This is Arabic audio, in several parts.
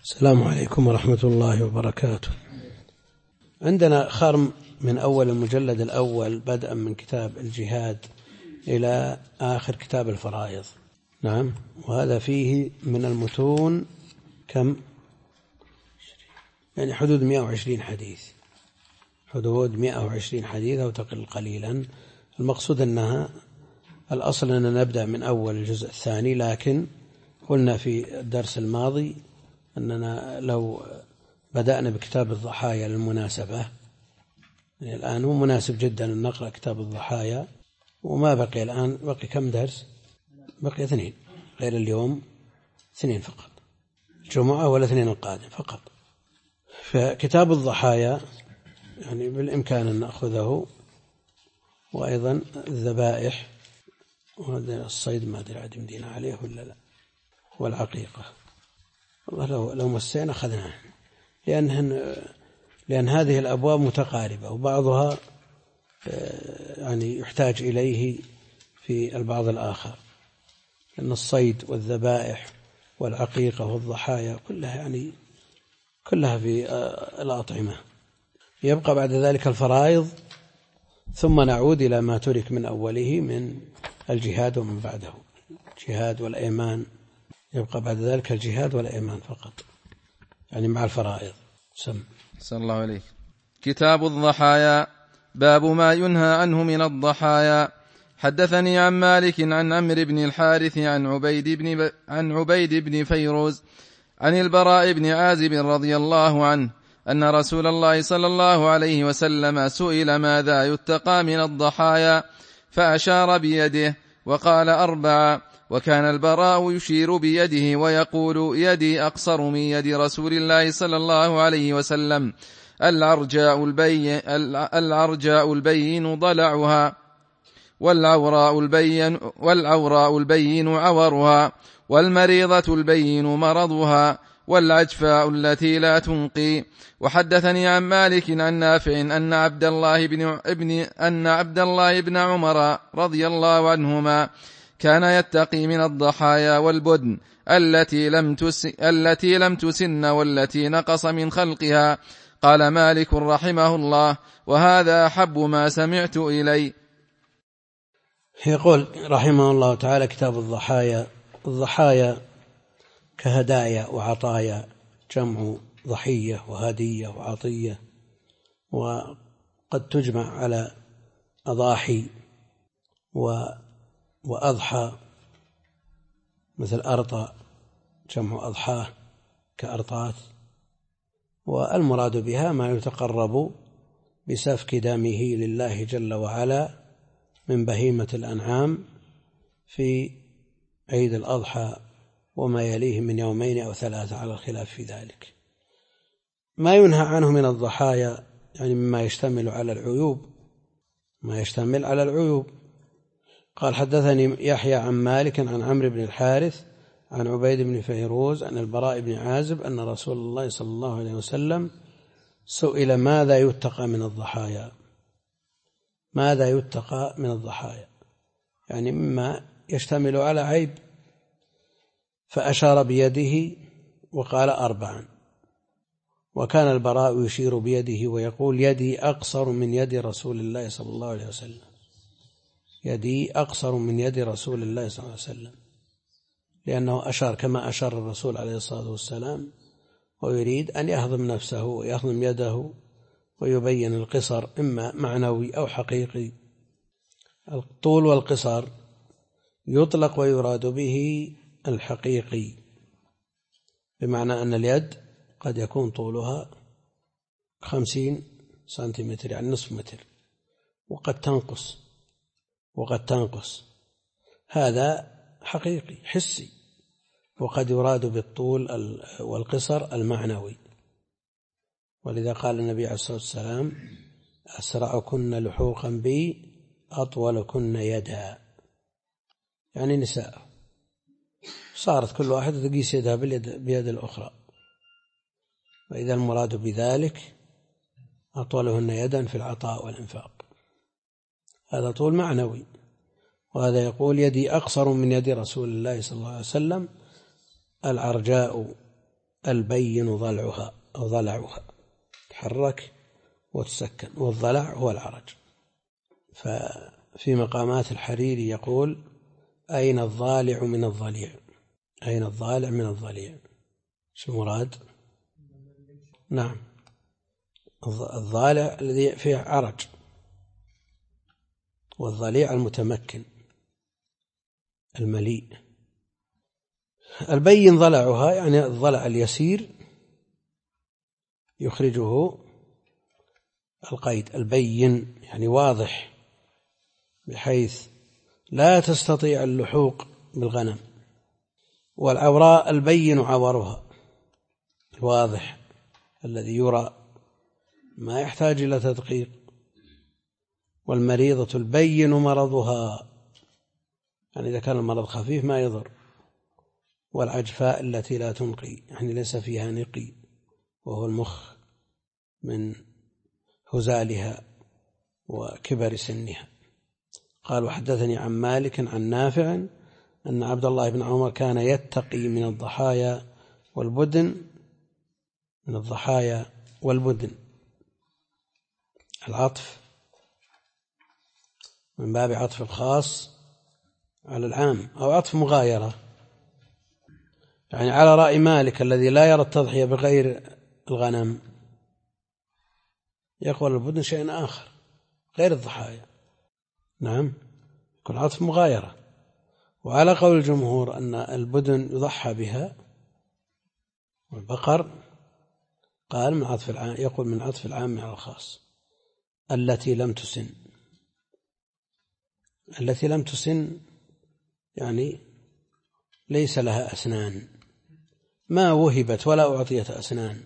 السلام عليكم ورحمة الله وبركاته. عندنا خرم من أول المجلد الأول بدءا من كتاب الجهاد إلى آخر كتاب الفرائض. نعم، وهذا فيه من المتون كم؟ يعني حدود 120 حديث، حدود 120 حديث أو تقل قليلا. المقصود أنها الأصل أننا نبدأ من أول الجزء الثاني، لكن قلنا في الدرس الماضي أننا لو بدأنا بكتاب الضحايا للمناسبة، يعني الآن هو مناسب جدا أن نقرأ كتاب الضحايا، وما بقي الآن، بقي كم درس؟ بقي 2 غير اليوم، 2 فقط، الجمعة والاثنين القادم فقط. فكتاب الضحايا يعني بالإمكان أن نأخذه، وأيضا الذبائح، وهذا الصيد ما أدري عاد يمدينا عليه ولا لا، والعقيقة والله لو مسينا أخذناه، لأن هذه الأبواب متقاربة، وبعضها يعني يحتاج إليه في البعض الآخر، لأن الصيد والذبائح والعقيقة والضحايا كلها في الأطعمة. يبقى بعد ذلك الفرائض، ثم نعود إلى ما ترك من أوله من الجهاد ومن بعده الجهاد والأيمان. يبقى بعد ذلك الجهاد والأيمان فقط، يعني مع الفرائض. صلى الله عليه. كتاب الضحايا. باب ما ينهى عنه من الضحايا. حدثني عن مالك عن عمرو بن الحارث عن عبيد بن فيروز عن البراء بن عازب رضي الله عنه أن رسول الله صلى الله عليه وسلم سئل ماذا يتقى من الضحايا، فأشار بيده وقال 4، وكان البراء يشير بيده ويقول يدي أقصر من يد رسول الله صلى الله عليه وسلم، العرجاء البين ضلعها، والعوراء البين عورها، والمريضة البين مرضها، والعجفاء التي لا تنقي. وحدثني عن مالك عن نافع أن عبد الله بن عمر رضي الله عنهما كان يتقي من الضحايا والبدن التي لم تسن والتي نقص من خلقها. قال مالك رحمه الله: وهذا أحب ما سمعت إلي. يقول رحمه الله تعالى: كتاب الضحايا. الضحايا كهدايا وعطايا، جمع ضحية وهدية وعطية، وقد تجمع على أضاحي وأضحى، مثل أرطى جمع أضحاه كأرطاث. والمراد بها ما يتقرب بسفك دمه لله جل وعلا من بهيمة الأنعام في عيد الأضحى وما يليه من 2 أو 3 على الخلاف في ذلك. ما ينهى عنه من الضحايا يعني مما يشتمل على العيوب. قال: حدثني يحيى عن مالك عن عمرو بن الحارث عن عبيد بن فيروز عن البراء بن عازب أن رسول الله صلى الله عليه وسلم سئل ماذا يتقى من الضحايا. ماذا يتقى من الضحايا يعني مما يشتمل على عيب، فأشار بيده وقال 4. وكان البراء يشير بيده ويقول يدي أقصر من يد رسول الله صلى الله عليه وسلم، يدي أقصر من يد رسول الله صلى الله عليه وسلم، لأنه أشار كما أشار الرسول عليه الصلاة والسلام، ويريد أن يهضم نفسه ويهضم يده ويبين القصر إما معنوي أو حقيقي. الطول والقصر يطلق ويراد به الحقيقي، بمعنى أن اليد قد يكون طولها 50 سنتيمتر يعني نصف متر، وقد تنقص، هذا حقيقي حسي. وقد يراد بالطول والقصر المعنوي، ولذا قال النبي عليه الصلاة والسلام: أسرعكن لحوقا بي أطولكن يدا، يعني نساء صارت كل واحدة تقيس يدها بيد الأخرى، وإذا المراد بذلك أطولهن يدا في العطاء والإنفاق، هذا طول معنوي. وهذا يقول يدي أقصر من يد رسول الله صلى الله عليه وسلم، العرجاء البين ضلعها أو ضلعها، تحرك وتسكن، والضلع هو العرج. ففي مقامات الحريري يقول: أين الضالع من الضليع؟ أين الضالع من الضليع؟ شو المراد؟ نعم، الضالع الذي فيه عرج، والضليع المتمكن المليء. البين ضلعها يعني الضلع اليسير يخرجه القيد، البين يعني واضح بحيث لا تستطيع اللحوق بالغنم. والعوراء البين عورها، الواضح الذي يرى ما يحتاج إلى تدقيق. والمريضة البين مرضها، يعني إذا كان المرض خفيف ما يضر. والعجفاء التي لا تنقي، يعني ليس فيها نقي، وهو المخ من هزالها وكبر سنها. قال: وحدثني عن مالك عن نافع أن عبد الله بن عمر كان يتقي من الضحايا والبدن، العطف من باب عطف الخاص على العام، أو عطف مغايرة، يعني على رأي مالك الذي لا يرى التضحية بغير الغنم يقول البدن شيء آخر غير الضحايا. نعم، يكون عطف مغايرة. وعلى قول الجمهور أن البدن يضحى بها، والبقر قال من عطف العام، يقول من عطف العام على الخاص. التي لم تسن يعني ليس لها أسنان، ما وهبت ولا أعطيت أسنان.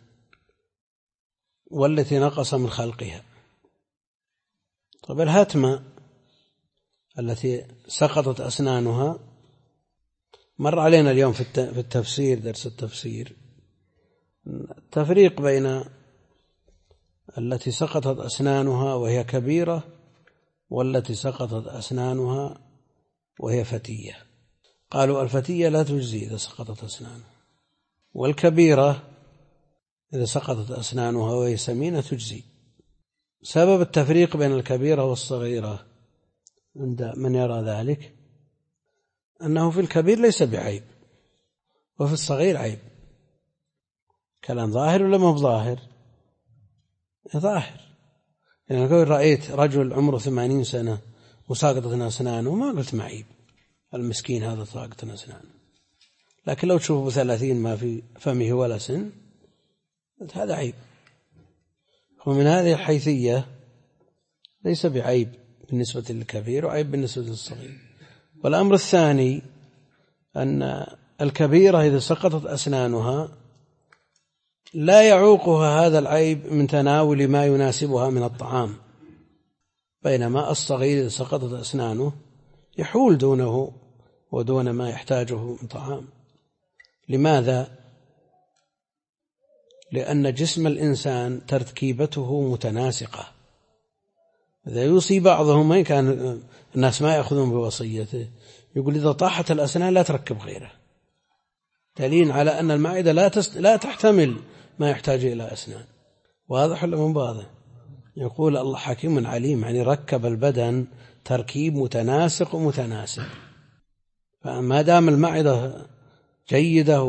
والتي نقص من خلقها. طيب الهتمة التي سقطت أسنانها مر علينا اليوم في التفسير، درس التفسير، التفريق بين التي سقطت أسنانها وهي كبيرة والتي سقطت أسنانها وهي فتية. قالوا الفتية لا تجزي إذا سقطت أسنانها، والكبيرة إذا سقطت أسنانها وهي سمينة تجزي. سبب التفريق بين الكبيرة والصغيرة عند من يرى ذلك أنه في الكبير ليس بعيب وفي الصغير عيب. كلام ظاهر ولا ما ظاهر؟ ظاهر. يعني لو رأيت رجل عمره 80 سنة وساقطت أسنانه ما قلت معيب، المسكين هذا ساقطت أسنانه. لكن لو تشوفه 30 ما في فمه ولا سن هذا عيب. ومن هذه الحيثية ليس بعيب بالنسبة للكبير وعيب بالنسبة للصغير. والأمر الثاني أن الكبيرة إذا سقطت أسنانها لا يعوقها هذا العيب من تناول ما يناسبها من الطعام، بينما الصغير إذا سقطت أسنانه يحول دونه ودون ما يحتاجه من طعام. لماذا؟ لأن جسم الإنسان تركيبته متناسقة. إذا يوصي بعضهم، ما كان الناس ما يأخذون بوصيته، يقول إذا طاحت الأسنان لا تركب غيره، دليل على أن المعدة لا تحتمل ما يحتاج إلى أسنان. واضح ولا مو واضح؟ يقول الله حكيم عليم، يعني ركب البدن تركيب متناسق ومتناسب. فما دام المعدة جيدة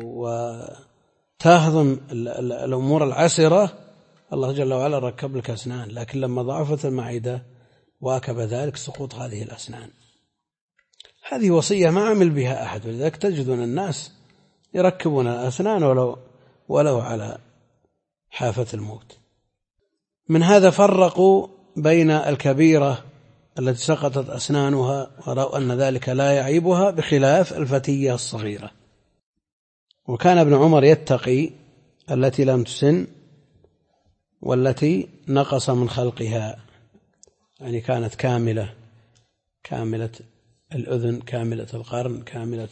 وتهضم الأمور العسرة، الله جل وعلا ركب لك أسنان. لكن لما ضعفت المعدة واكب ذلك سقوط هذه الأسنان. هذه وصية ما عمل بها أحد، ولذلك تجدون الناس يركبون الأسنان ولو على حافة الموت. من هذا فرقوا بين الكبيرة التي سقطت أسنانها ورأوا أن ذلك لا يعيبها، بخلاف الفتية الصغيرة. وكان ابن عمر يتقي التي لم تسن والتي نقص من خلقها، يعني كانت كاملة الأذن، كاملة القرن، كاملة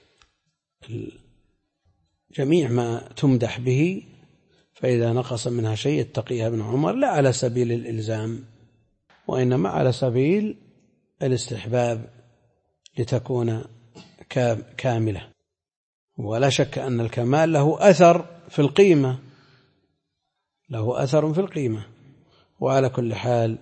جميع ما تمدح به. فإذا نقص منها شيء اتقيها ابن عمر، لا على سبيل الإلزام وإنما على سبيل الاستحباب لتكون كاملة. ولا شك أن الكمال له أثر في القيمة، له أثر في القيمة. وعلى كل حال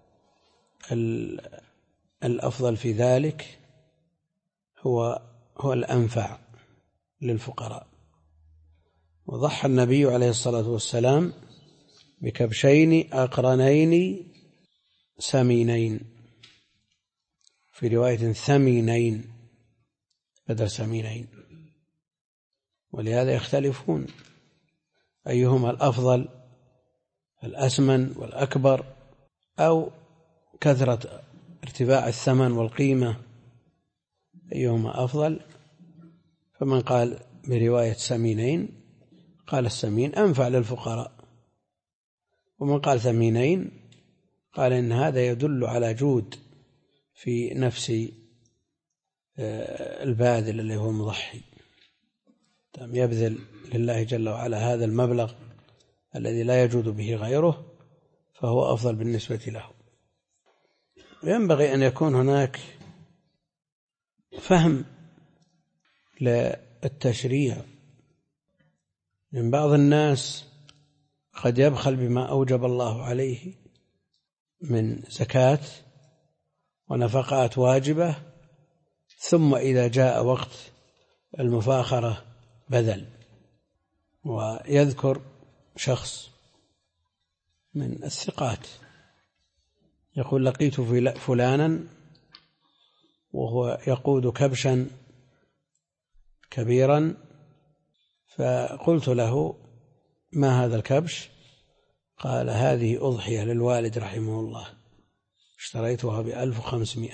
الأفضل في ذلك هو الأنفع للفقراء. وضحى النبي عليه الصلاة والسلام بكبشين أقرنين سمينين، في رواية ثمينين بدل سمينين، ولهذا يختلفون أيهما الأفضل، الأسمن والأكبر أو كثرة ارتفاع الثمن والقيمة، أيهما أفضل. فمن قال برواية سمينين قال السمين أنفع للفقراء، ومن قال ثمينين قال إن هذا يدل على جود في نفس الباذل اللي هو مضحي، يبذل لله جل وعلا هذا المبلغ الذي لا يجود به غيره، فهو أفضل بالنسبة له. ينبغي أن يكون هناك فهم للتشريع، من بعض الناس قد يبخل بما أوجب الله عليه من زكاة ونفقات واجبة، ثم إذا جاء وقت المفاخرة بذل. ويذكر شخص من الثقات يقول: لقيت فلانا وهو يقود كبشا كبيرا، فقلت له: ما هذا الكبش؟ قال: هذه أضحية للوالد رحمه الله، اشتريتها ب1500.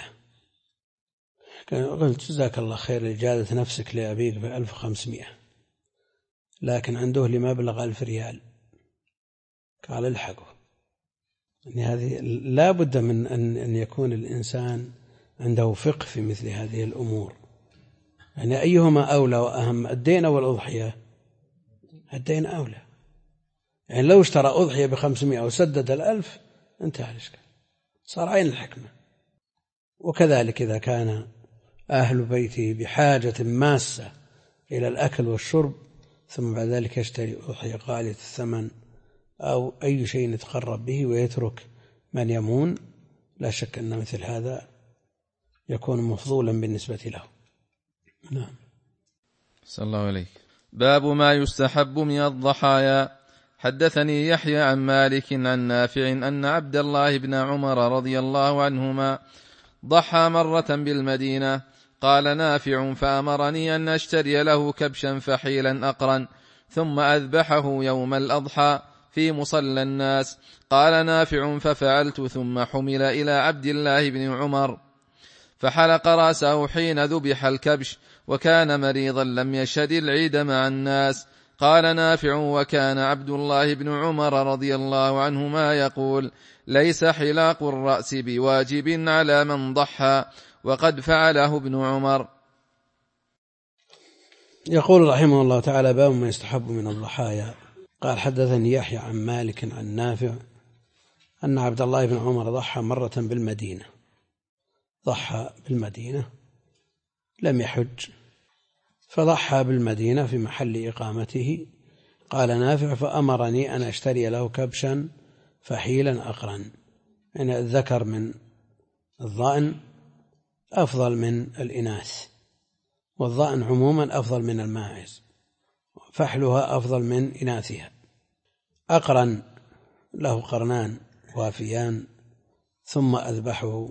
قلت: جزاك الله خير لإجازة نفسك لأبيك ب1500، لكن عنده لمبلغ 1000 ريال. قال: الحقه. يعني هذه لا بد من أن يكون الإنسان عنده فقه في مثل هذه الأمور. يعني أيهما أولى وأهم، الدين أو الأضحية؟ الدين أولى. يعني لو اشترى أضحية ب500 وسدد 1000 انتهى الإشكال، صار عين الحكمة. وكذلك إذا كان أهل بيته بحاجة ماسة إلى الأكل والشرب، ثم بعد ذلك يشتري أضحية غالية الثمن أو أي شيء يتقرب به ويترك من يمون، لا شك أن مثل هذا يكون مفضولا بالنسبة له. نعم. صلى الله عليه. باب ما يستحب من الضحايا. حدثني يحيى عن مالك عن نافع أن عبد الله بن عمر رضي الله عنهما ضحى مرة بالمدينة. قال نافع: فأمرني أن أشتري له كبشا فحيلا أقرا، ثم أذبحه يوم الأضحى في مصلى الناس. قال نافع: ففعلت، ثم حمل إلى عبد الله بن عمر فحلق رأسه حين ذبح الكبش، وكان مريضا لم يشهد العيد مع الناس. قال نافع: وكان عبد الله بن عمر رضي الله عنهما يقول: ليس حلاق الرأس بواجب على من ضحى، وقد فعله ابن عمر. يقول رحمه الله تعالى: باب ما يستحب من الضحايا. قال: حدثني يحيى عن مالك عن نافع أن عبد الله بن عمر ضحى مرة بالمدينة. ضحى بالمدينة، لم يحج، فضحى بالمدينة في محل إقامته. قال نافع: فأمرني أن أشتري له كبشا فحيلا أقرا. يعني الذكر من الضأن أفضل من الإناث، والضأن عموما أفضل من الماعز، فحلها أفضل من إناثها. أقرا له قرنان وافيان، ثم أذبحه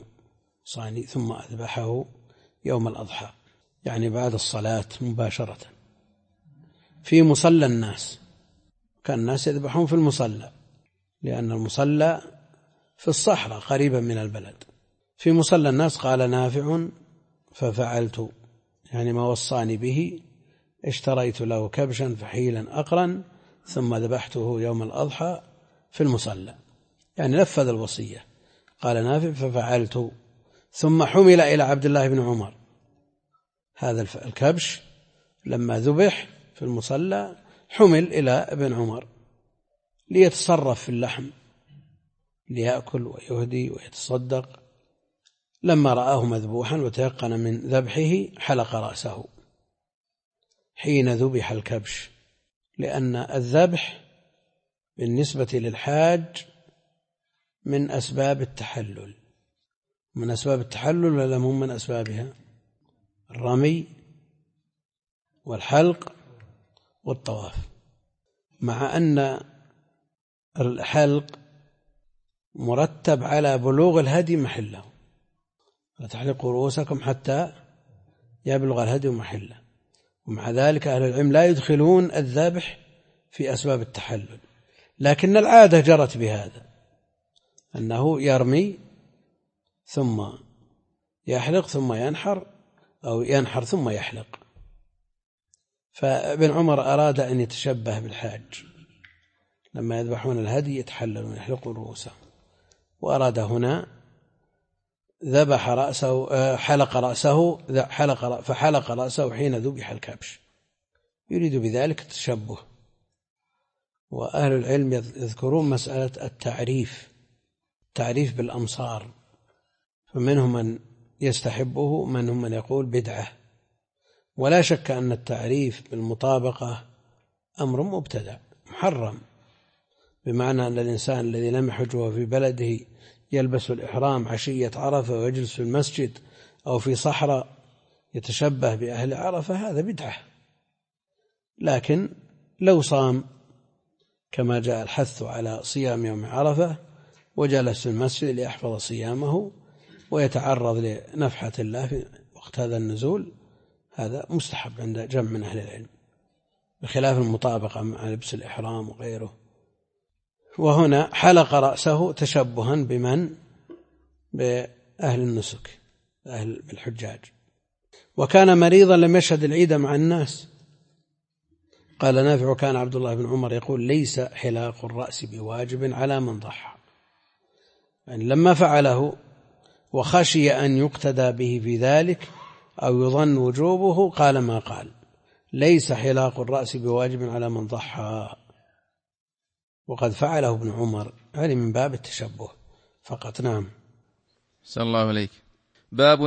يوم الأضحى، يعني بعد الصلاة مباشرة في مصلى الناس. كان الناس يذبحون في المصلى، لأن المصلى في الصحراء قريبا من البلد. في مصلى الناس. قال نافع: ففعلت، يعني ما وصاني به، اشتريت له كبشا فحيلا أقرا، ثم ذبحته يوم الأضحى في المصلى، يعني نفذ الوصية. قال نافع: ففعلت، ثم حمل إلى عبد الله بن عمر. هذا الكبش لما ذبح في المصلى حمل إلى ابن عمر ليتصرف في اللحم، ليأكل ويهدي ويتصدق. لما رآه مذبوحا وتيقن من ذبحه حلق رأسه حين ذبح الكبش، لأن الذبح بالنسبة للحاج من أسباب التحلل. من أسباب التحلل ولا هم من أسبابها؟ الرمي والحلق والطواف، مع أن الحلق مرتب على بلوغ الهدي محله، لا تحلقوا رؤوسكم حتى يبلغ الهدي محله. ومع ذلك أهل العلم لا يدخلون الذبح في أسباب التحلل، لكن العادة جرت بهذا، أنه يرمي ثم يحلق ثم ينحر، أو ينحر ثم يحلق. فابن عمر أراد أن يتشبه بالحاج، لما يذبحون الهدي يتحللون يحلقون رؤوسهم، وأراد هنا ذبح رأسه، فحلق رأسه حين ذبح الكبش، يريد بذلك التشبه. وأهل العلم يذكرون مسألة التعريف بالأمصار، فمنهم من يستحبه، منهم من يقول بدعة. ولا شك أن التعريف بالمطابقة أمر مبتدع محرم، بمعنى أن الإنسان الذي لم يحج وهو في بلده يلبس الإحرام عشية عرفة ويجلس في المسجد أو في صحراء يتشبه بأهل عرفة، هذا بدعة. لكن لو صام كما جاء الحث على صيام يوم عرفة وجلس في المسجد ليحفظ صيامه ويتعرض لنفحة الله في وقت هذا النزول، هذا مستحب عند جمع من أهل العلم، بخلاف المطابقة مع لبس الإحرام وغيره. وهنا حلق رأسه تشبها بأهل النسك، أهل الحجاج. وكان مريضا لم يشهد العيد مع الناس. قال نافع: كان عبد الله بن عمر يقول: ليس حلاق الرأس بواجب على من ضحى. يعني لما فعله وخشي أن يقتدى به في ذلك أو يظن وجوبه قال ما قال: ليس حلاق الرأس بواجب على من ضحى. وقد فعله ابن عمر، هذه من باب التشبه فقط. نعم. صلى الله عليك. باب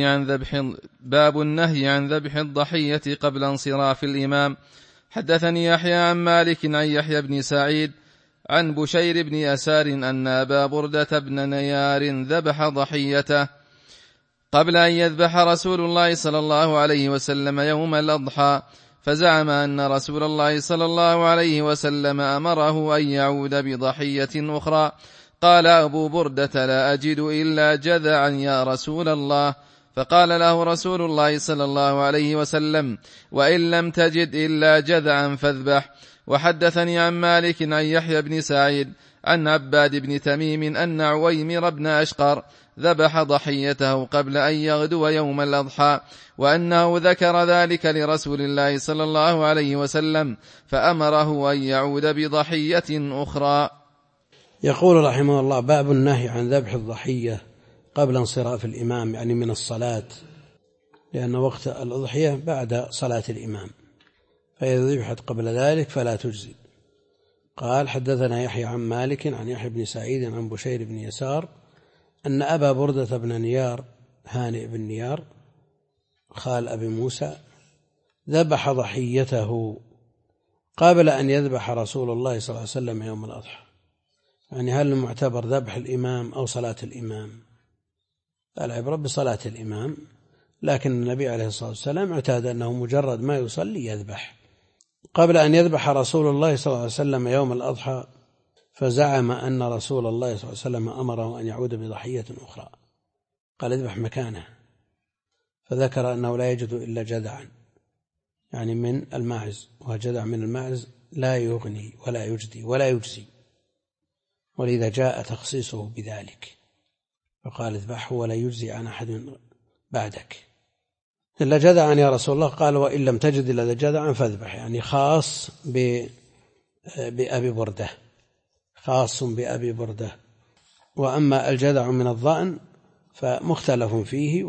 النهي عن ذبح الضحية قبل انصراف الإمام. حدثني يحيى عن مالك عن يحيى بن سعيد عن بشير بن يسار أن أبا بردة بن نيار ذبح ضحيته قبل أن يذبح رسول الله صلى الله عليه وسلم يوم الأضحى، فزعم أن رسول الله صلى الله عليه وسلم أمره أن يعود بضحية أخرى. قال أبو بردة: لا أجد إلا جذعا يا رسول الله. فقال له رسول الله صلى الله عليه وسلم: وإن لم تجد إلا جذعا فاذبح. وحدثني عن مالك عن يحيى بن سعيد عن عباد بن تميم أن عويمر بن أشقر ذبح ضحيته قبل أن يغدو يوم الأضحى، وأنه ذكر ذلك لرسول الله صلى الله عليه وسلم فأمره أن يعود بضحية أخرى. يقول رحمه الله: باب النهي عن ذبح الضحية قبل انصراف الإمام، يعني من الصلاة، لأن وقت الأضحية بعد صلاة الإمام، فإذا ذبحت قبل ذلك فلا تجزي. قال: حدثنا يحيى عن مالك عن يحيى بن سعيد عن بشير بن يسار أن أبا بردة بن نيار، هانئ بن نيار خال أبي موسى، ذبح ضحيته قبل أن يذبح رسول الله صلى الله عليه وسلم يوم الأضحى. يعني هل المعتبر ذبح الإمام أو صلاة الإمام؟ العبرة بصلاة الإمام، لكن النبي عليه الصلاة والسلام اعتاد أنه مجرد ما يصلي يذبح. قبل أن يذبح رسول الله صلى الله عليه وسلم يوم الأضحى، فزعم أن رسول الله صلى الله عليه وسلم أمره أن يعود بضحية أخرى، قال: اذبح مكانه. فذكر أنه لا يجد إلا جذعا، يعني من الماعز، وجذع من الماعز لا يغني ولا يجدي ولا يجزي، ولذا جاء تخصيصه بذلك، فقال: اذبحه ولا يجزي عن أحد بعدك إلا جذعا يا رسول الله. قال: وإن لم تجد إلا جذعا فاذبح، يعني خاص بأبي بردة، خاص بأبي بردة. وأما الجذع من الضأن فمختلف فيه،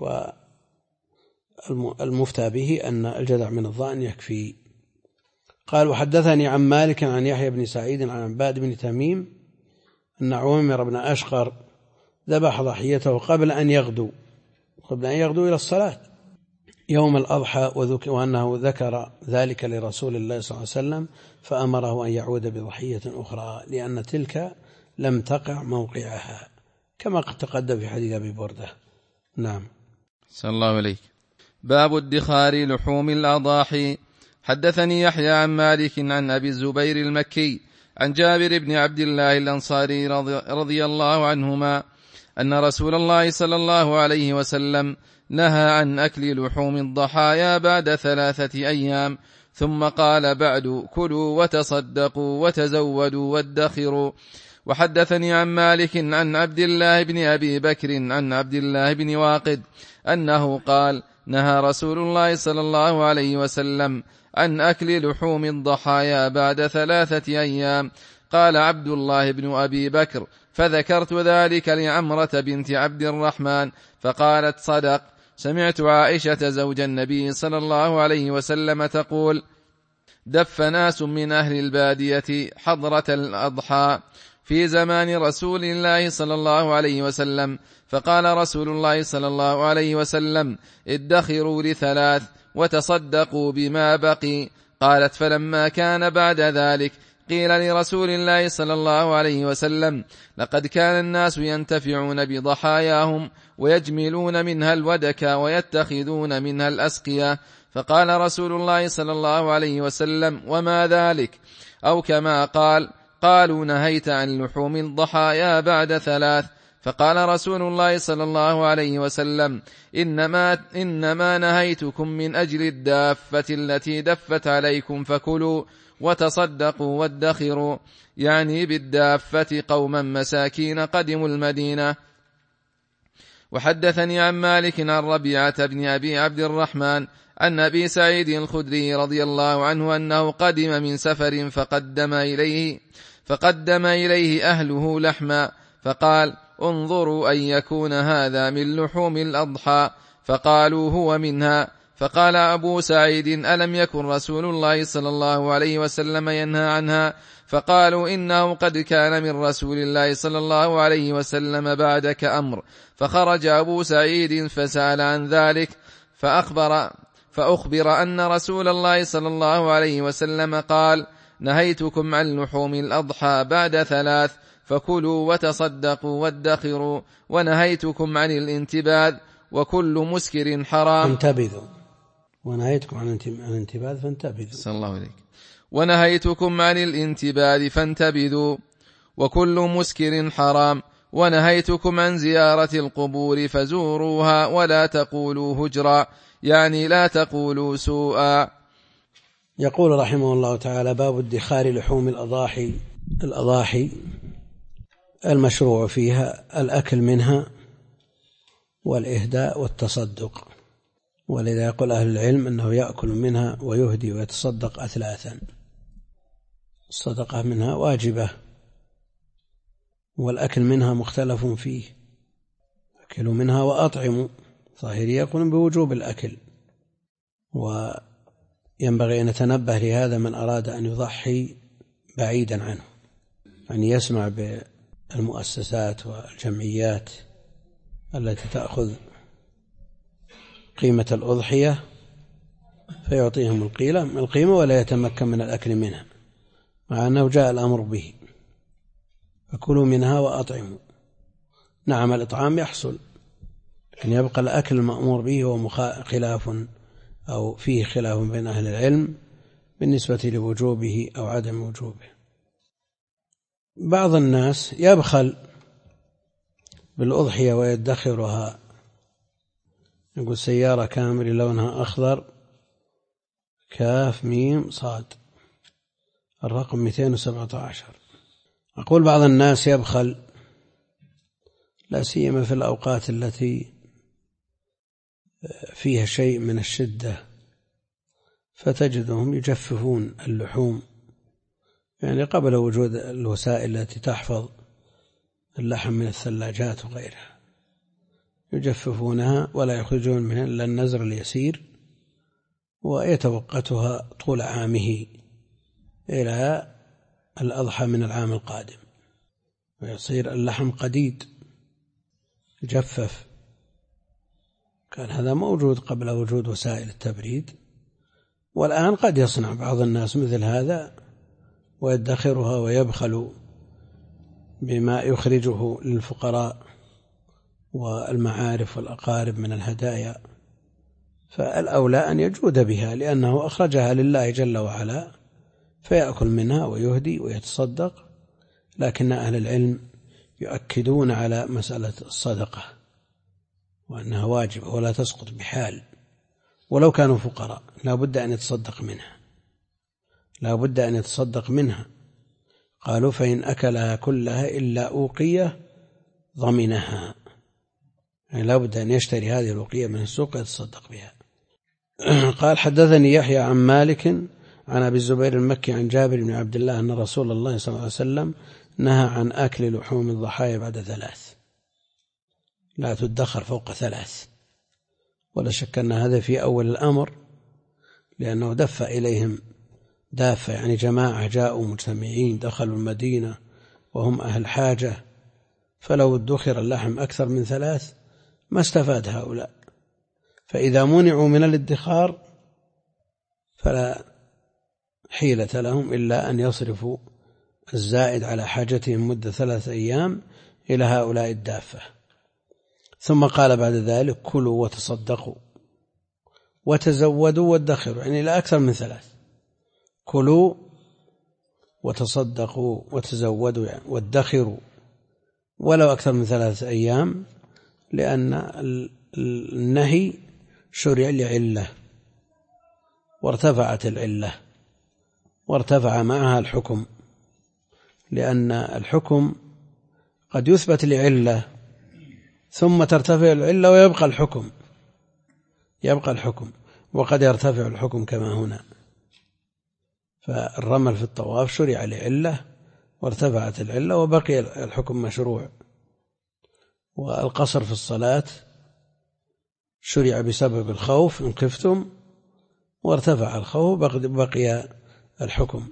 والمفتى به أن الجذع من الضأن يكفي. قال: وحدثني عن مالك عن يحيى بن سعيد عن عباد بن تميم أن عويمر بن أشقر ذبح ضحيته قبل أن يغدو إلى الصلاة يوم الأضحى، وأنه ذكر ذلك لرسول الله صلى الله عليه وسلم فأمره أن يعود بضحية أخرى لأن تلك لم تقع موقعها كما قد تقدم في حديث أبي بردة. نعم. صلى الله عليك. باب ادخار لحوم الأضاحي. حدثني يحيى عن مالك عن أبي الزبير المكي عن جابر بن عبد الله الأنصاري رضي الله عنهما أن رسول الله صلى الله عليه وسلم نهى عن أكل لحوم الضحايا بعد 3 أيام، ثم قال بعد: كلوا وتصدقوا وتزودوا وادخروا. وحدثني عن مالك عن عبد الله بن أبي بكر عن عبد الله بن واقد أنه قال: نهى رسول الله صلى الله عليه وسلم عن أكل لحوم الضحايا بعد 3 أيام. قال عبد الله بن أبي بكر: فذكرت ذلك لعمرة بنت عبد الرحمن فقالت: صدق. سمعت عائشة زوج النبي صلى الله عليه وسلم تقول: دف ناس من أهل البادية حضرة الأضحى في زمان رسول الله صلى الله عليه وسلم، فقال رسول الله صلى الله عليه وسلم: ادخروا ل3 وتصدقوا بما بقي. قالت: فلما كان بعد ذلك قيل لرسول الله صلى الله عليه وسلم: لقد كان الناس ينتفعون بضحاياهم ويجملون منها الودك ويتخذون منها الأسقية. فقال رسول الله صلى الله عليه وسلم: وما ذلك؟ أو كما قال: قالوا: نهيت عن لحوم الضحايا بعد 3. فقال رسول الله صلى الله عليه وسلم: إنما نهيتكم من أجل الدافة التي دفت عليكم، فكلوا وتصدقوا وادخروا، يعني بالدافة قوما مساكين قدموا المدينة. وحدثني عن مالك عن ربيعة بن أبي عبد الرحمن عن أبي سعيد الخدري رضي الله عنه أنه قدم من سفر فقدم إليه أهله لحما، فقال: انظروا أن يكون هذا من لحوم الأضحى، فقالوا: هو منها. فقال أبو سعيد: ألم يكن رسول الله صلى الله عليه وسلم ينهى عنها؟ فقالوا: إنه قد كان من رسول الله صلى الله عليه وسلم بعدك أمر. فخرج أبو سعيد فسأل عن ذلك، فأخبر أن رسول الله صلى الله عليه وسلم قال: نهيتكم عن لحوم الأضحى بعد 3، فكلوا وتصدقوا وادخروا، ونهيتكم عن الانتباذ، وكل مسكر حرام. انتبذوا. ونهيتكم عن الانتباذ فانتبذوا. صلى الله عليك. ونهيتكم عن الانتباذ فانتبذوا، وكل مسكر حرام. ونهيتكم عن زيارة القبور فزوروها ولا تقولوا هجرا، يعني لا تقولوا سوءا. يقول رحمه الله تعالى: باب ادخار لحوم الأضاحي المشروع فيها الأكل منها والإهداء والتصدق، ولذا يقول أهل العلم أنه يأكل منها ويهدي ويتصدق 3. الصدقة منها واجبة، والأكل منها مختلف فيه. أكلوا منها وأطعموا، ظاهري يقولون بوجوب الأكل، وينبغي أن يتنبه لهذا من أراد أن يضحي بعيدا عنه، أن يسمع بالمؤسسات والجمعيات التي تأخذ قيمة الأضحية فيعطيهم القيمة ولا يتمكن من الأكل منها، مع أنه جاء الأمر به: فكلوا منها وأطعموا. نعم، الإطعام يحصل، لكن يبقى الأكل المأمور به هو خلاف أو فيه خلاف بين أهل العلم بالنسبة لوجوبه أو عدم وجوبه. بعض الناس يبخل بالأضحية ويدخرها، يقول: سيارة كامري لونها أخضر كاف ميم صاد الرقم 217. أقول بعض الناس يبخل لا سيما في الأوقات التي فيها شيء من الشدة، فتجدهم يجففون اللحوم، يعني قبل وجود الوسائل التي تحفظ اللحم من الثلاجات وغيرها، يجففونها ولا يخرجون منها إلا النزر اليسير، ويتوقتها طول عامه إلى الأضحى من العام القادم، ويصير اللحم قديد يجفف. كان هذا موجود قبل وجود وسائل التبريد، والآن قد يصنع بعض الناس مثل هذا ويدخرها ويبخل بما يخرجه للفقراء والمعارف والأقارب من الهدايا، فالأولى أن يجود بها لأنه أخرجها لله جل وعلا فيأكل منها ويهدي ويتصدق. لكن أهل العلم يؤكدون على مسألة الصدقة وأنها واجبة ولا تسقط بحال، ولو كانوا فقراء لا بد أن يتصدق منها، لا بد أن يتصدق منها. قالوا فإن أكلها كلها إلا أوقية ضمنها، يعني لا بد أن يشتري هذه الأوقية من السوق يتصدق بها. قال حدثني يحيى عن مالك عن أبي الزبير المكي عن جابر بن عبد الله أن رسول الله صلى الله عليه وسلم نهى عن أكل لحوم الضحايا بعد 3، لا تدخر فوق 3. ولا شك أن هذا في أول الأمر، لأنه دفع إليهم دافع، يعني جماعة جاءوا مجتمعين دخلوا المدينة وهم أهل حاجة، فلو ادخر اللحم أكثر من 3 ما استفاد هؤلاء. فإذا منعوا من الادخار فلا حيلة لهم إلا أن يصرفوا الزائد على حاجتهم مدة 3 أيام إلى هؤلاء الدافة. ثم قال بعد ذلك كلوا وتصدقوا وتزودوا وادخروا، يعني إلى أكثر من 3. كلوا وتصدقوا وتزودوا يعني وادخروا ولو أكثر من 3 أيام، لأن النهي شرع لعلة وارتفعت العلة وارتفع معها الحكم، لأن الحكم قد يثبت لعلة ثم ترتفع العلة ويبقى الحكم، وقد يرتفع الحكم كما هنا. فالرمل في الطواف شرع لعلة وارتفعت العلة وبقي الحكم مشروع، والقصر في الصلاة شرع بسبب الخوف إن خفتم وارتفع الخوف بقي الحكم.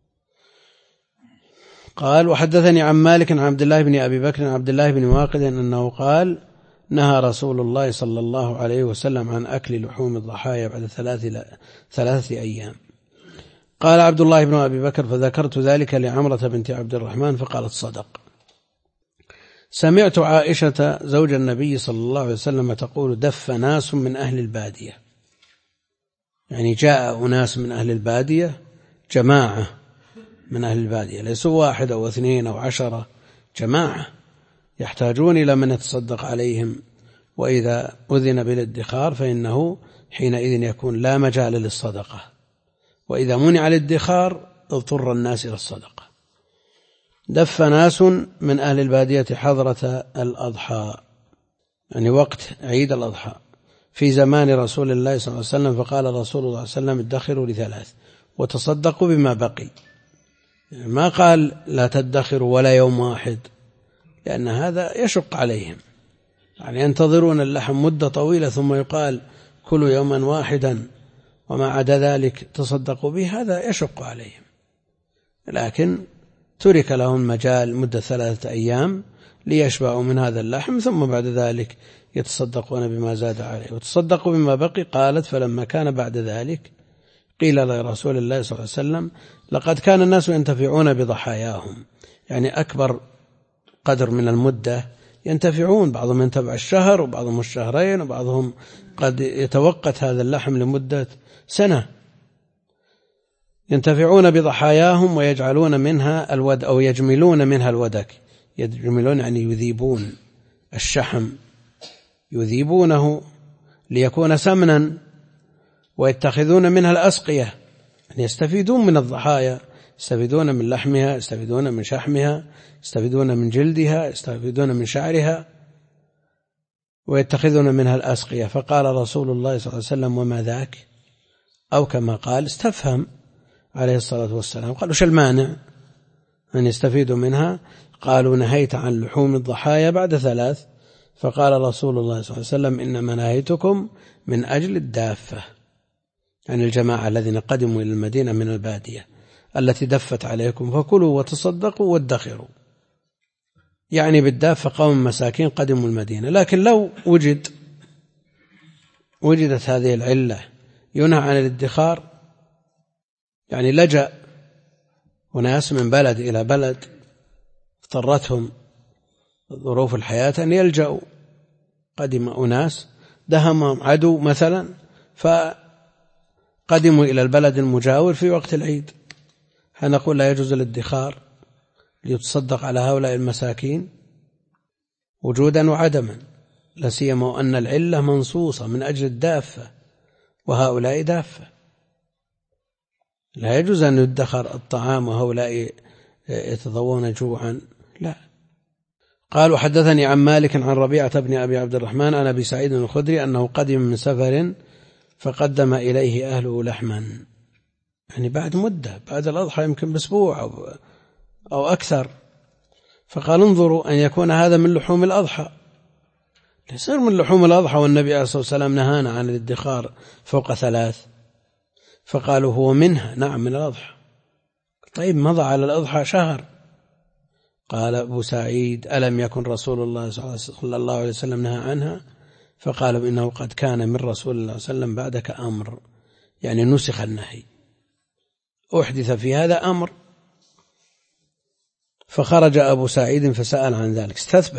قال وحدثني عن مالك عن عبد الله بن أبي بكر عن عبد الله بن واقد أنه قال نهى رسول الله صلى الله عليه وسلم عن أكل لحوم الضحايا بعد 3 أيام. قال عبد الله بن أبي بكر فذكرت ذلك لعمرة بنت عبد الرحمن فقالت صدق. سمعت عائشة زوج النبي صلى الله عليه وسلم تقول دف ناس من أهل البادية، يعني جاء أناس من أهل البادية، جماعة من أهل البادية، ليسوا 1 أو 2 أو 10، جماعة يحتاجون إلى من يتصدق عليهم، وإذا أذن بالادخار فإنه حينئذ يكون لا مجال للصدقة، وإذا منع الادخار اضطر الناس إلى الصدقة. دف ناس من أهل البادية حضرة الأضحى، يعني وقت عيد الأضحى، في زمان رسول الله صلى الله عليه وسلم، فقال رسول الله صلى الله عليه وسلم ادخروا ل3 وتصدقوا بما بقي، يعني ما قال لا تدخروا ولا يوم واحد، لأن هذا يشق عليهم، يعني ينتظرون اللحم مدة طويلة ثم يقال كلوا يوما واحدا وما عدا ذلك تصدقوا به، هذا يشق عليهم. لكن ترك لهم مجال مدة 3 أيام ليشبعوا من هذا اللحم، ثم بعد ذلك يتصدقون بما زاد عليه وتصدقوا بما بقي. قالت فلما كان بعد ذلك قيل لرسول الله صلى الله عليه وسلم لقد كان الناس ينتفعون بضحاياهم، يعني أكبر قدر من المدة ينتفعون، بعضهم ينتفع الشهر وبعضهم الشهرين وبعضهم قد يتوقت هذا اللحم لمدة سنة، ينتفعون بضحاياهم ويجعلون منها الود أو يجملون منها الودك، يجملون يعني يذيبون الشحم، يذيبونه ليكون سمنا، ويتخذون منها الأسقية، يعني يستفيدون من الضحايا، يستفيدون من لحمها، يستفيدون من شحمها، يستفيدون من جلدها، يستفيدون من شعرها، ويتخذون منها الأسقية. فقال رسول الله صلى الله عليه وسلم وما ذاك، أو كما قال استفهم عليه الصلاة والسلام، قالوا وش المانع أن يستفيدوا منها؟ قالوا نهيت عن لحوم الضحايا بعد 3، فقال رسول الله صلى الله عليه وسلم إنما نهيتكم من أجل الدافة، يعني الجماعة الذين قدموا إلى المدينة من البادية التي دفت عليكم، فكلوا وتصدقوا وادخروا، يعني بالدافة قوم مساكين قدموا المدينة. لكن لو وجدت هذه العلة ينهى عن الادخار، يعني لجأ وناس من بلد إلى بلد اضطرتهم ظروف الحياة أن يلجأوا. قدم أناس دهمهم عدو مثلا فقدموا إلى البلد المجاور في وقت العيد، هنقول لا يجوز الادخار ليتصدق على هؤلاء المساكين وجودا وعدما، لا سيما وأن العلة منصوصة من أجل الدافة وهؤلاء دافة، لا يجوز أن يدخر الطعام وهؤلاء يتضوون جوعا، لا. قال وحدثني عن مالك عن ربيعة بن أبي عبد الرحمن عن أبي سعيد الخدري أنه قدم من سفر فقدم إليه أهله لحما، يعني بعد مدة، بعد الأضحى يمكن بأسبوع أو أكثر، فقال انظروا أن يكون هذا من لحوم الأضحى، يصير من لحوم الأضحى والنبي عليه الصلاة والسلام نهانا عن الادخار فوق 3، فقالوا هو منها، نعم من الأضحى. طيب مضى على الأضحى شهر. قال أبو سعيد ألم يكن رسول الله صلى الله عليه وسلم نهى عنها؟ فقالوا إنه قد كان من رسول الله صلى الله عليه وسلم بعدك أمر، يعني نسخ النهي، أحدث في هذا أمر. فخرج أبو سعيد فسأل عن ذلك،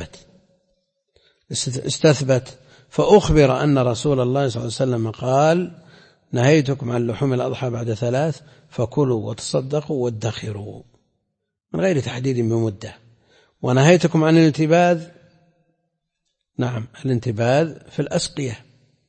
استثبت فأخبر أن رسول الله صلى الله عليه وسلم قال نهيتكم عن لحوم الأضحى بعد 3، فكلوا وتصدقوا وادخروا، من غير تحديد بمدة. ونهيتكم عن الانتباذ، نعم الانتباذ في الأسقية،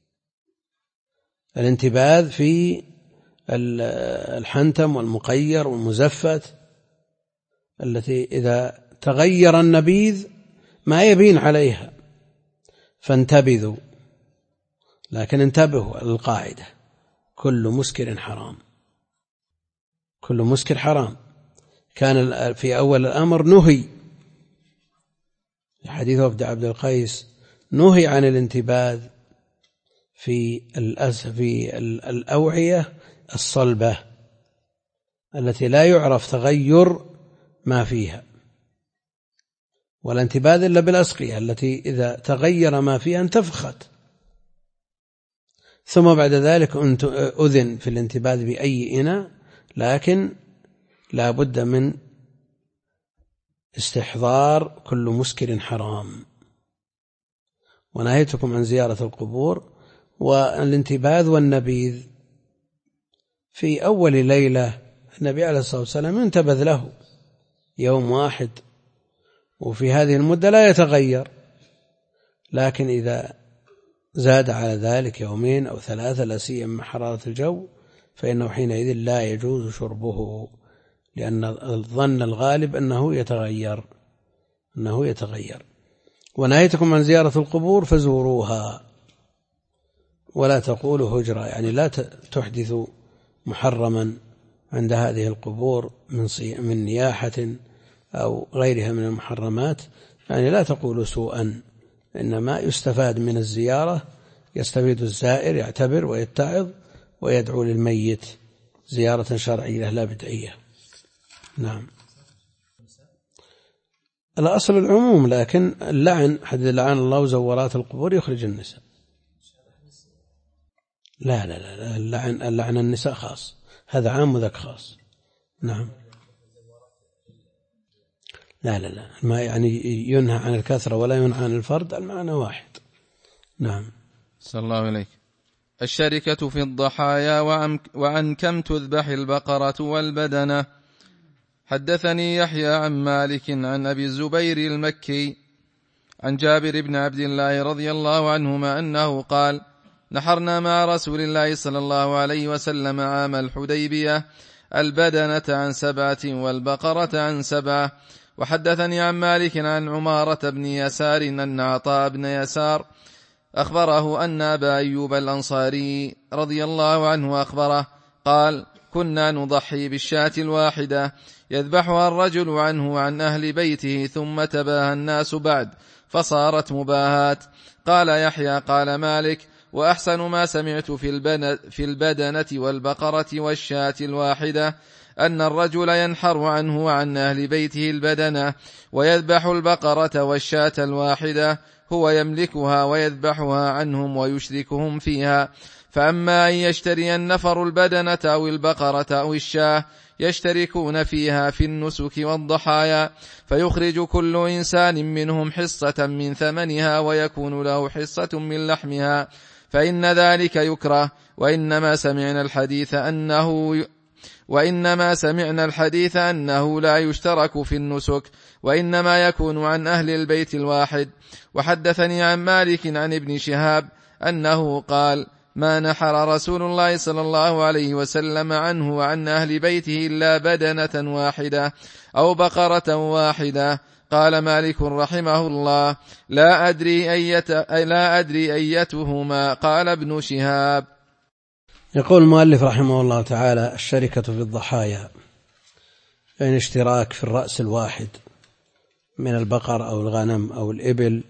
الانتباذ في الحنتم والمقير والمزفت، التي إذا تغير النبيذ ما يبين عليها فانتبذوا، لكن انتبهوا القاعدة كل مسكر حرام، كل مسكر حرام. كان في أول الأمر نهي، حديث وفد عبد القيس نهي عن الانتباذ في الأوعية الصلبة التي لا يعرف تغير ما فيها، والانتباذ إلا بالأسقية التي إذا تغير ما فيها انتفخت. ثم بعد ذلك أذن في الانتباذ بأي إناء، لكن لا بد من استحضار كل مسكر حرام. ونهيتكم عن زيارة القبور. والانتباذ والنبيذ في أول ليلة النبي عليه الصلاة والسلام ينتبذ له يوم واحد، وفي هذه المدة لا يتغير، لكن إذا زاد على ذلك 2 أو 3 لا سيما حرارة الجو فإنه حينئذ لا يجوز شربه، لأن الظن الغالب أنه يتغير. ونهيتكم عن زيارة القبور فزوروها ولا تقولوا هجرة، يعني لا تحدثوا محرما عند هذه القبور من نياحة أو غيرها من المحرمات، يعني لا تقولوا سوءا، إنما يستفاد من الزيارة، يستفيد الزائر يعتبر ويتعظ ويدعو للميت زيارة شرعية لا بدعية. نعم الأصل العموم، لكن اللعن حد لعن الله زورات القبور يخرج النساء. لا اللعن النساء خاص، هذا عام وذاك خاص. نعم لا ما يعني ينهى عن الكثرة ولا ينهى عن الفرد، المعنى واحد. نعم صلى الله عليك. الشركة في الضحايا وعن كم تذبح البقرة والبدنة. حدثني يحيى عن مالك عن أبي الزبير المكي عن جابر بن عبد الله رضي الله عنهما أنه قال نحرنا مع رسول الله صلى الله عليه وسلم عام الحديبية البدنة عن 7 والبقرة عن 7. وحدثني عن مالك عن عمارة بن يسار أن عطاء بن يسار أخبره أن أبا أيوب الأنصاري رضي الله عنه أخبره قال كنا نضحي بالشاة الواحدة يذبحها الرجل عنه وعن أهل بيته ثم تباهى الناس بعد فصارت مباهات. قال يحيى قال مالك وأحسن ما سمعت في البدنة والبقرة والشاة الواحدة أن الرجل ينحر عنه وعن أهل بيته البدنة ويذبح البقرة والشاة الواحدة، هو يملكها ويذبحها عنهم ويشركهم فيها. فأما أن يشتري النفر البدنة أو البقرة أو الشاة يشتركون فيها في النسك والضحايا، فيخرج كل إنسان منهم حصة من ثمنها ويكون له حصة من لحمها، فإن ذلك يكره. وإنما سمعنا الحديث أنه لا يشترك في النسك، وإنما يكون عن أهل البيت الواحد. وحدثني عن مالك عن ابن شهاب أنه قال: ما نحر رسول الله صلى الله عليه وسلم عنه وعن أهل بيته إلا بدنة واحدة أو بقرة واحدة. قال مالك رحمه الله: لا أدري أيتهما. قال ابن شهاب. يقول المؤلف رحمه الله تعالى: الشركة في الضحايا، يعني اشتراك في الرأس الواحد من البقر أو الغنم أو الإبل،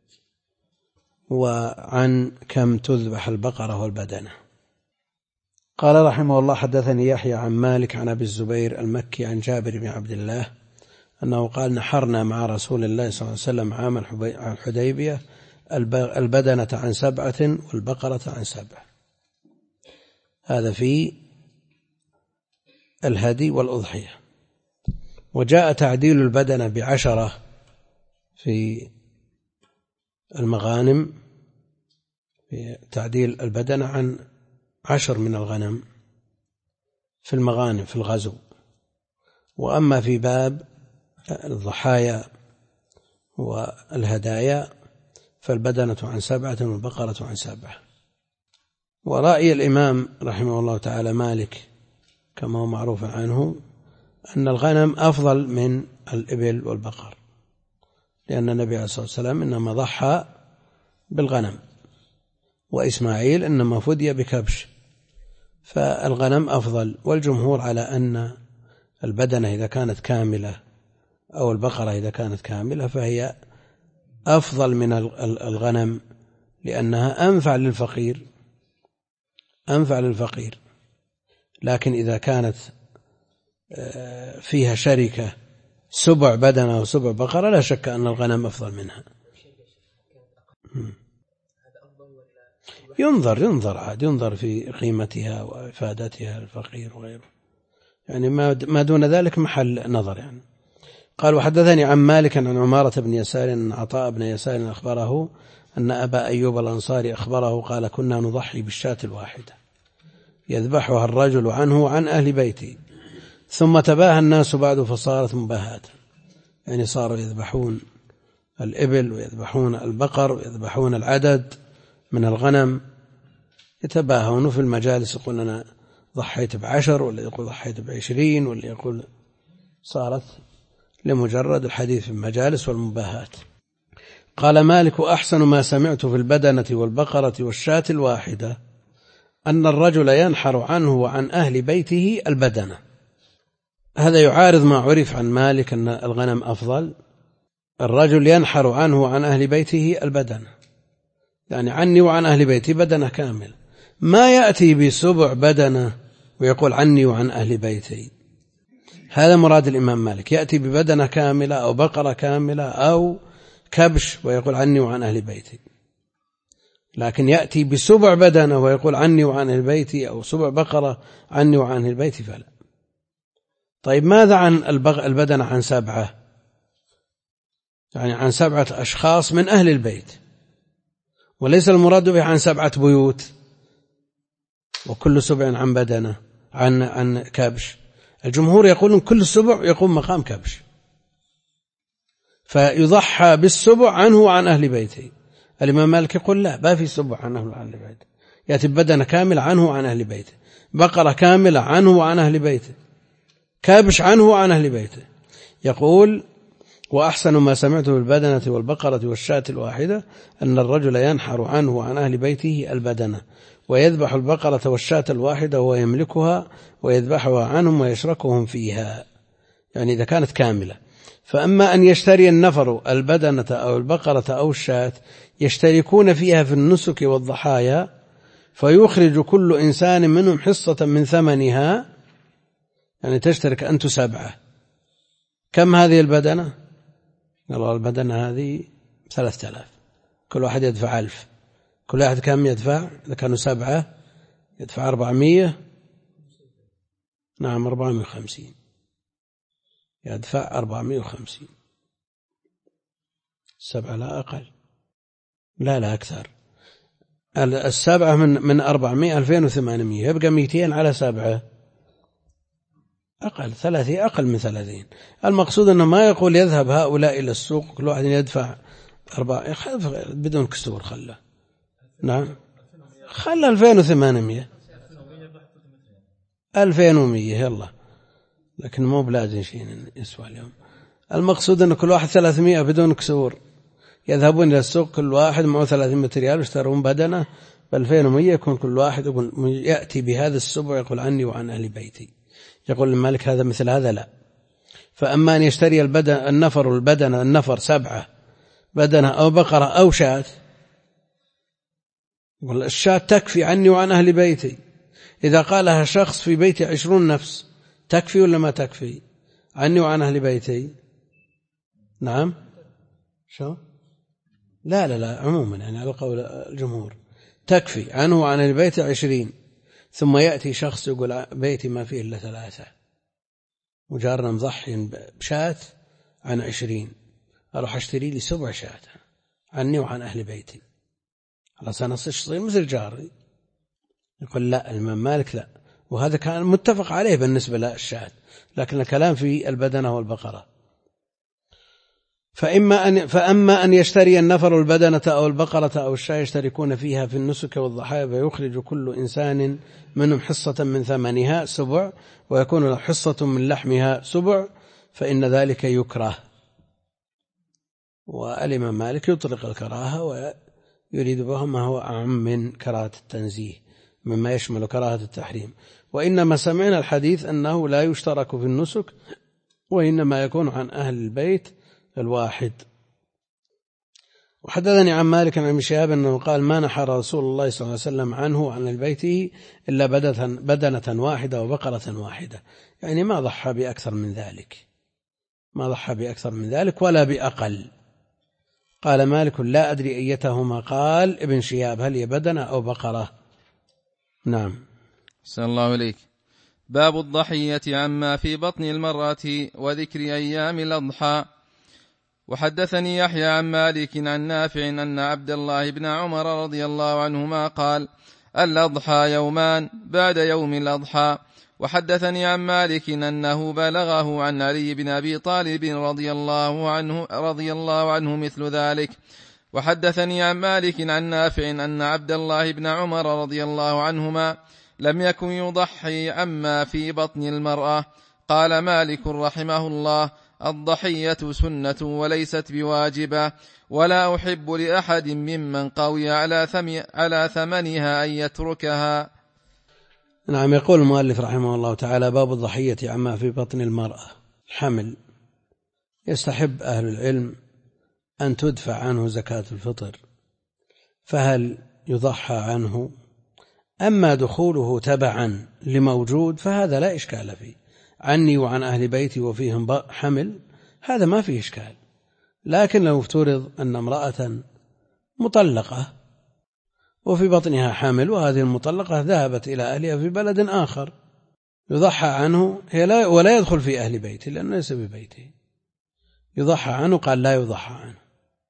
وعن كم تذبح البقرة والبدنة. قال رحمه الله: حدثني يحيى عن مالك عن أبي الزبير المكي عن جابر بن عبد الله أنه قال: نحرنا مع رسول الله صلى الله عليه وسلم عام الحديبية البدنة عن 7 والبقرة عن 7. هذا في الهدي والأضحية. وجاء تعديل البدنة ب10 في المغانم، في تعديل البدنة عن 10 من الغنم في المغانم في الغزو. وأما في باب الضحايا والهدايا فالبدنة عن 7 والبقرة عن 7. ورأي الإمام رحمه الله تعالى مالك كما هو معروف عنه أن الغنم أفضل من الإبل والبقر، لأن النبي عليه الصلاة والسلام إنما ضحى بالغنم، وإسماعيل إنما فدي بكبش، فالغنم أفضل. والجمهور على أن البدنة إذا كانت كاملة أو البقرة إذا كانت كاملة فهي أفضل من الغنم، لأنها أنفع للفقير. لكن إذا كانت فيها شركة 7 بدنة و7 بقرة لا شك أن الغنم أفضل منها. ينظر عاد، ينظر في قيمتها وإفادتها الفقير وغيره، يعني ما دون ذلك محل نظر يعني. قال: وحدثني عن مالك عن عمارة بن يسار أن عطاء بن يسار أخبره أن أبا أيوب الأنصاري أخبره قال: كنا نضحي بالشاة الواحدة يذبحها الرجل عنه وعن أهل بيته، ثم تباهى الناس بعد فصارت مباهاة، يعني صاروا يذبحون الإبل ويذبحون البقر ويذبحون العدد من الغنم، يتباهون في المجالس، يقول أنا ضحيت ب10 ولا يقول ضحيت ب20 ولا يقول، صارت لمجرد الحديث في المجالس والمباهات. قال مالك: أحسن ما سمعت في البدنة والبقرة والشاة الواحدة أن الرجل ينحر عنه وعن أهل بيته البدنة. هذا يعارض ما عرف عن مالك أن الغنم أفضل. الرجل ينحر عنه وعن أهل بيته البدنة، يعني عني وعن أهل بيتي بدنة كامل، ما يأتي ب7 بدنة ويقول عني وعن أهل بيتي. هذا مراد الإمام مالك، يأتي ببدنة كاملة أو بقرة كاملة أو كبش ويقول عني وعن أهل بيتي، لكن يأتي ب7 بدنة ويقول عني وعن أهل بيتي أو 7 بقرة عني وعن أهل بيتي فلا. طيب ماذا عن البدنة عن 7؟ يعني عن 7 أشخاص من أهل البيت، وليس المراد به عن 7 بيوت وكل 7 عن بدنة عن كبش. الجمهور يقولون كل 7 يقوم مقام كبش، فيضحى بال7 عنه وعن أهل بيته. الإمام مالك يقول لا، ما في 7 عنه وعن أهل بيته، يأتي بدنة كاملة عنه وعن أهل بيته، بقرة كاملة عنه وعن أهل بيته، كبش عنه وعن أهل بيته. يقول: وأحسن ما سمعته بالبدنة والبقرة والشاة الواحدة أن الرجل ينحر عنه وعن أهل بيته البدنة ويذبح البقرة والشاة الواحدة وهو يملكها ويذبحها عنهم ويشركهم فيها، يعني إذا كانت كاملة. فأما أن يشتري النفر البدنة أو البقرة أو الشاة يشتركون فيها في النسك والضحايا، فيخرج كل إنسان منهم حصة من ثمنها، يعني تشترك أنت 7. كم هذه البدنة؟ قالوا البدنة هذه 3000، كل واحد يدفع 1000، كل واحد كم يدفع؟ إذا كانوا 7 يدفع 400، نعم 450 يدفع 450. 7 لا أقل، لا أكثر. 7 من 400 2800 يبقى 200 على 7 أقل 30 أقل من 30. المقصود أنه ما يقول يذهب هؤلاء إلى السوق كل واحد يدفع 4 بدون كسور. خله نعم خله 2800 2100 يلا، لكن مو بلازم شيء يسوى اليوم. المقصود أن كل واحد 300 بدون كسور، يذهبون إلى السوق كل واحد معه 300 ريال ويشترون بدنه ب2100، يكون كل واحد يأتي بهذا السبع يقول عني وعن أهل بيتي. يقول المالك هذا مثل هذا لا. فأما أن يشتري النفر 7 بدنة أو بقرة أو شاة، يقول الشاة تكفي عني وعن أهل بيتي. إذا قالها شخص في بيتي 20 نفس تكفي ولا ما تكفي عني وعن أهل بيتي؟ نعم شو لا عموما يعني على قول الجمهور تكفي عنه وعن أهل بيتي 20. ثم يأتي شخص يقول بيتي ما فيه إلا 3 وجارنا مضحي بشاة عن 20، أروح أشتري لي 7 شاة عني وعن أهل بيتي، على سنصير مثل جاري. يقول لا الإمام مالك لا، وهذا كان متفق عليه بالنسبة للشاة، لكن الكلام في البدنة والبقرة. فأما أن يشتري النفر البدنة أو البقرة أو الشاة يشتركون فيها في النسك والضحايا، فيخرج كل إنسان منهم حصة من ثمنها 7 ويكون له حصة من لحمها 7، فإن ذلك يكره. والإمام مالك يطلق الكراهة ويريد بها ما هو أعم من كراهة التنزيه مما يشمل كراهة التحريم. وإنما سمعنا الحديث أنه لا يشترك في النسك، وإنما يكون عن أهل البيت الواحد. وحدثني عن مالك عن ابن شهاب أنه قال ما نحر رسول الله صلى الله عليه وسلم عنه عن بيته إلا بدنة واحدة وبقرة واحدة، يعني ما ضحى بأكثر من ذلك ولا بأقل. قال مالك لا أدري أيتهما قال ابن شهاب هل هي بدنة أو بقرة. نعم. صلى الله عليك. باب الضحية عما في بطن المرأة وذكر أيام الأضحى. وحدثني يحيى عن مالك عن نافع أن عبد الله بن عمر رضي الله عنهما قال الأضحى يومان بعد يوم الأضحى. وحدثني عن مالك أنه بلغه عن علي بن أبي طالب رضي الله عنه مثل ذلك. وحدثني عن مالك عن نافع أن عبد الله بن عمر رضي الله عنهما لم يكن يضحي عما في بطن المرأة. قال مالك رحمه الله الضحية سنة وليست بواجبة، ولا أحب لأحد ممن قوي على ثمنها أن يتركها. نعم. يقول المؤلف رحمه الله تعالى باب الضحية عما في بطن المرأة. الحمل يستحب أهل العلم أن تدفع عنه زكاة الفطر، فهل يضحى عنه؟ أما دخوله تبعا لموجود فهذا لا إشكال فيه، عني وعن أهل بيتي وفيهم حمل هذا ما فيه إشكال. لكن لو افترض أن امرأة مطلقة وفي بطنها حمل وهذه المطلقة ذهبت إلى أهلها في بلد آخر، يضحى عنه ولا يدخل في أهل بيته لأنه ليس ببيته، يضحى عنه؟ قال لا يضحى عنه.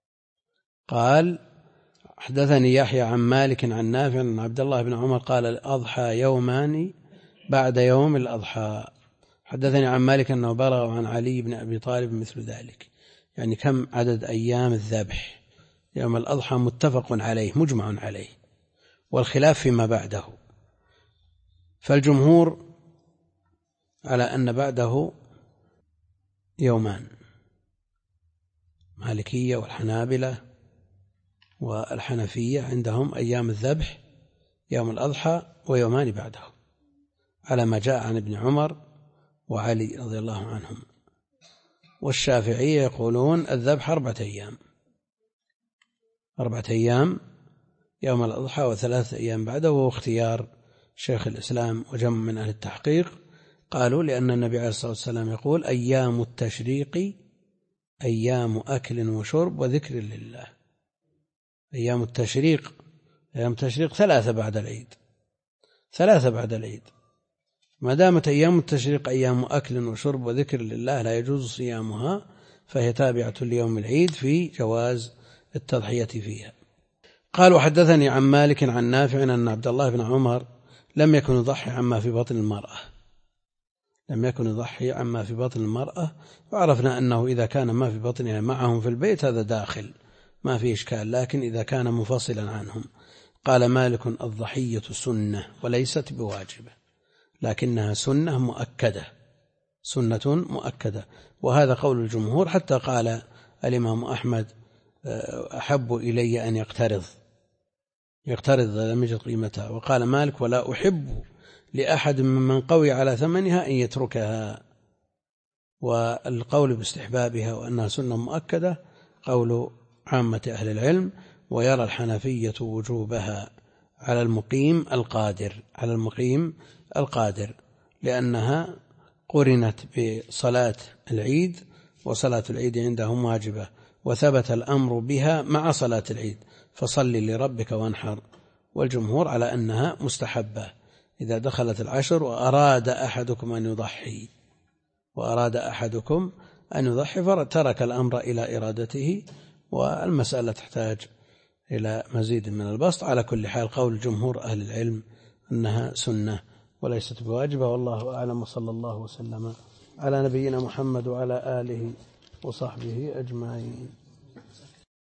قال حدثني يحيى عن مالك عن نافع عن عبد الله بن عمر قال الأضحى يومان بعد يوم الأضحى. حدثني عن مالك أنه بلغ عن علي بن أبي طالب مثل ذلك، يعني كم عدد أيام الذبح يوم الأضحى متفق عليه مجمع عليه، والخلاف فيما بعده. فالجمهور على أن بعده يومان، مالكية والحنابلة والحنفية عندهم أيام الذبح يوم الأضحى ويومان بعده، على ما جاء عن ابن عمر وعلي رضي الله عنهم. والشافعية يقولون الذبح 4 أيام، 4 أيام يوم الأضحى و3 أيام بعده، وهو اختيار شيخ الإسلام وجمع من أهل التحقيق. قالوا لأن النبي عليه الصلاة والسلام يقول أيام التشريق أيام أكل وشرب وذكر لله. أيام التشريق 3 بعد العيد، 3 بعد العيد، ما دامت أيام التشريق أيام أكل وشرب وذكر لله لا يجوز صيامها، فهي تابعة ليوم العيد في جواز التضحية فيها. قال وحدثني عن مالك عن نافع أن عبد الله بن عمر لم يكن يضحي عما في بطن المرأة، وعرفنا أنه إذا كان ما في بطنها معهم في البيت هذا داخل ما في إشكال، لكن إذا كان منفصلا عنهم. قال مالك الضحية سنة وليست بواجبة، لكنها سنة مؤكدة، وهذا قول الجمهور، حتى قال الإمام أحمد أحب إلي أن يقترض لم يجد قيمتها. وقال مالك ولا أحب لأحد ممن قوي على ثمنها أن يتركها. والقول باستحبابها وأنها سنة مؤكدة قول عامة أهل العلم، ويرى الحنفية وجوبها على المقيم القادر لأنها قرنت بصلاة العيد، وصلاة العيد عندهم واجبة، وثبت الأمر بها مع صلاة العيد، فصل لربك وانحر. والجمهور على أنها مستحبة إذا دخلت العشر وأراد أحدكم أن يضحي فترك الأمر إلى إرادته، والمسألة تحتاج إلى مزيد من البسط. على كل حال قول جمهور أهل العلم أنها سنة وليست بواجبة، والله أعلم، وصلى الله وسلم على نبينا محمد وعلى آله وصحبه أجمعين.